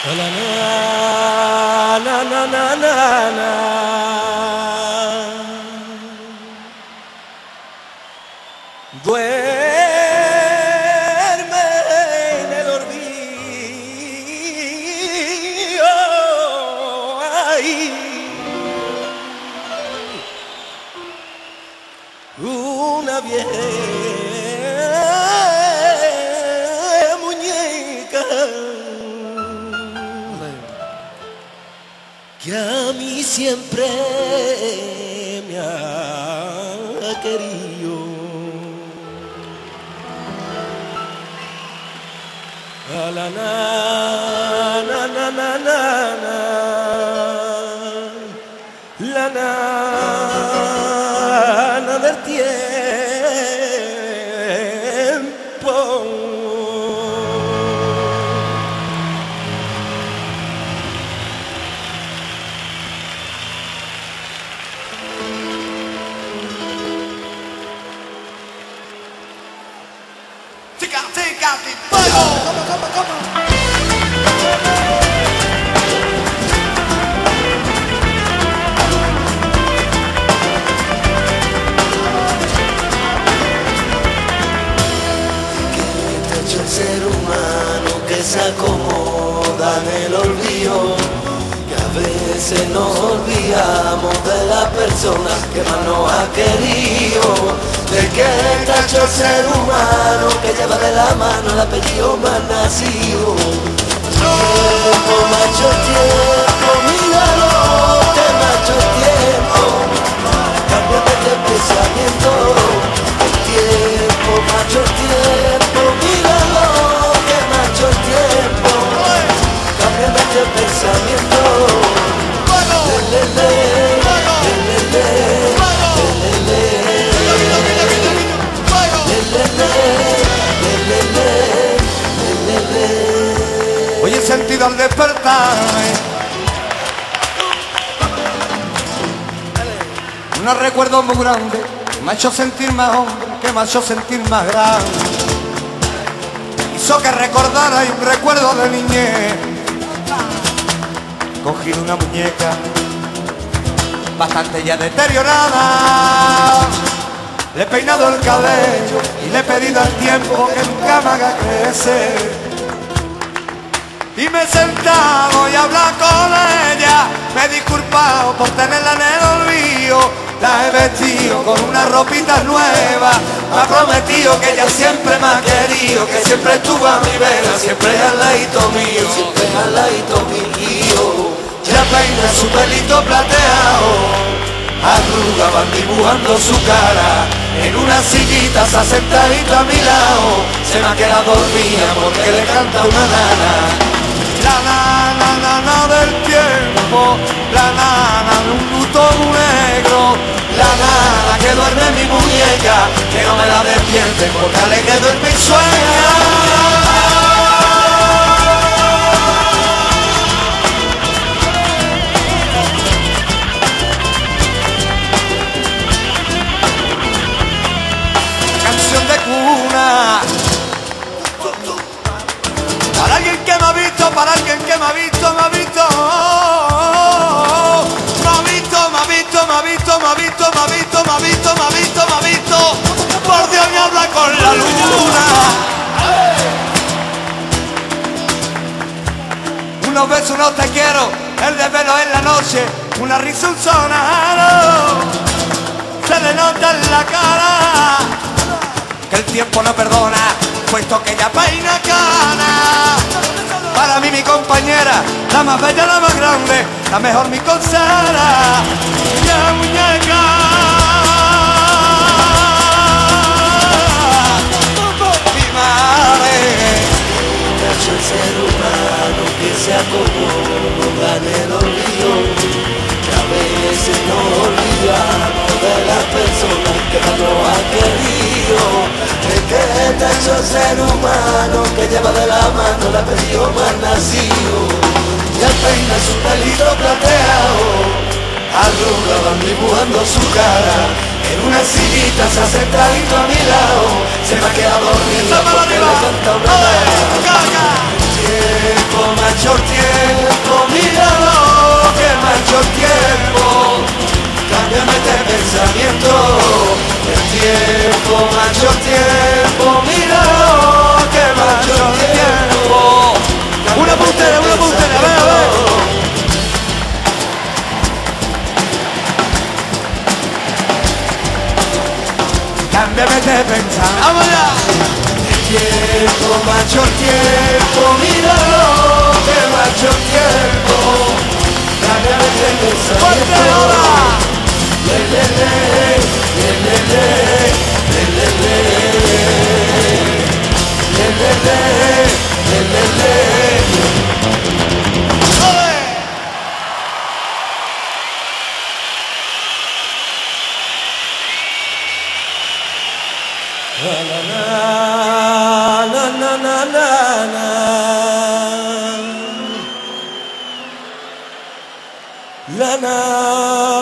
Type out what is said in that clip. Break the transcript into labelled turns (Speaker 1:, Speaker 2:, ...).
Speaker 1: La na na na na na. Duerme en el olvido, ay, una vieja muñeca que a mí siempre me ha querido. La na na na na na na. La na del tiempo. ¡Fuego! ¿Cómo?
Speaker 2: El ser humano que se acomoda en el olvido, que a veces nos olvidamos de las personas que más nos ha querido. ¿De qué está hecho el ser humano que lleva de la mano el apellido más nacido? Tiempo, macho, tiempo, míralo, que macho tiempo, cámbiate de pensamiento. Tiempo, macho, tiempo, míralo, que macho tiempo, cámbiate de pensamiento.
Speaker 3: Hoy he sentido al despertarme unos recuerdos muy grandes, me ha hecho sentir más hombre, que me ha hecho sentir más grande. Hizo que recordara y un recuerdo de niñez. He cogido una muñeca bastante ya deteriorada, le he peinado el cabello y le he pedido al tiempo que nunca me haga crecer. Y me he sentado y he hablado con ella, me he disculpado por tenerla en el olvido. La he vestido con una ropita nueva, me ha prometido que ella siempre me ha querido, que siempre estuvo a mi vera, siempre al ladito mío,
Speaker 2: Siempre al ladito mío.
Speaker 3: ya peina su pelito plateado, arrugas van dibujando su cara, en una sillita se ha sentadito a mi lado, se me ha quedado dormida porque le canta una nana. La nana del tiempo, la nana de un luto negro, la nana que duerme en mi muñeca, que no me la despierte porque le quedo en mi sueño. Para alguien que me ha visto, para alguien que me ha visto, me ha visto, me ha visto, me ha visto, me ha visto, me ha visto, me ha visto, me ha visto, me ha visto, me ha visto, por Dios me habla con la luna. Unos besos, unos te quiero, el desvelo en la noche, una risa, un sonado, se le nota en la cara que el tiempo no perdona, puesto que ella peina cana. Para mí mi compañera, la más bella, la más grande, la mejor mi consejera, la muñeca. Mi madre.
Speaker 2: Cacho el ser humano que se acomoda en el olvido, que a veces nos olvidamos de las personas que más nos ha querido. ¿De qué está hecho el ser humano que lleva de la mano el apellido más nacido? Ya peina su pelito plateado, arrugas van dibujando su cara, en una sillita se ha sentadito a mi lado, se me ha quedado dormida porque le canta una nana. Tiempo, macho, tiempo.
Speaker 3: tiempo, macho tiempo, míralo, que macho tiempo.
Speaker 1: Una puntera, a ver, a ver.
Speaker 3: Cámbiame de pensar.
Speaker 1: ¡Vamos allá!
Speaker 3: Tiempo, macho tiempo, míralo, que macho tiempo. Cámbiame de pensar.
Speaker 1: ¡Fuerte ahora!
Speaker 3: Le, le, le, le, le, le, le, le, le. Le, le, le, le, le, le.
Speaker 1: La